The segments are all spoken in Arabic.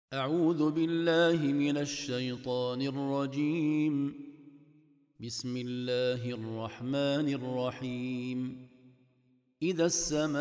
أعوذ بالله من الشيطان الرجيم. بسم الله الرحمن الرحيم. إذا السماء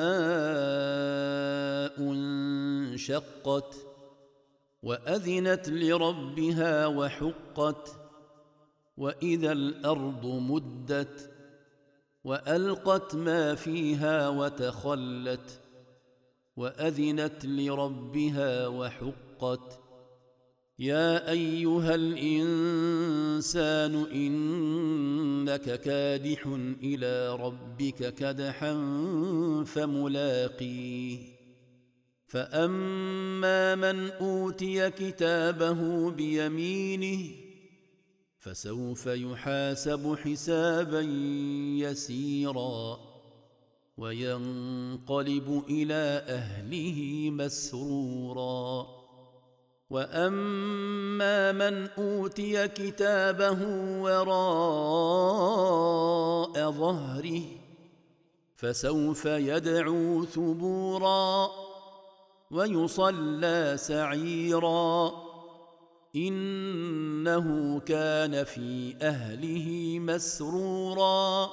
انشقت وأذنت لربها وحقت وإذا الأرض مدت وألقت ما فيها وتخلت وأذنت لربها وحقت. يا أيها الإنسان إنك كادح إلى ربك كدحا فملاقيه. فأما من أوتي كتابه بيمينه فسوف يحاسب حسابا يسيرا وينقلب إلى أهله مسرورا. وأما من أوتي كتابه وراء ظهره فسوف يدعو ثبورا ويصلى سعيرا إنه كان في أهله مسرورا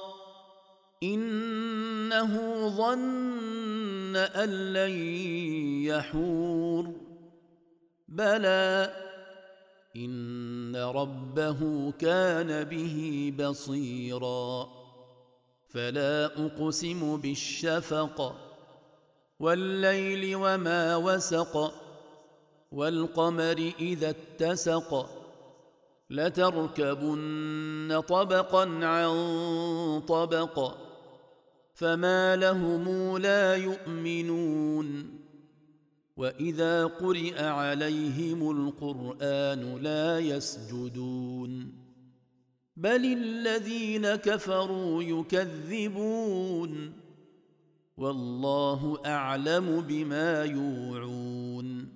إنه ظن أن لن يحور بلى إن ربه كان به بصيرا. فلا أقسم بالشفق والليل وما وسق والقمر إذا اتسق لتركبن طبقا عن طبق فما لهم لا يؤمنون. وإذا قرئ عليهم القرآن لا يسجدون بل الذين كفروا يكذبون والله أعلم بما يوعون.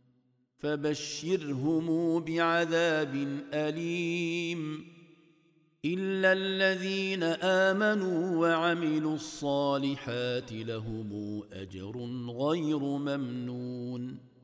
فبشرهم بعذاب أليم إلا الذين آمنوا وعملوا الصالحات لهم أجر غير ممنون.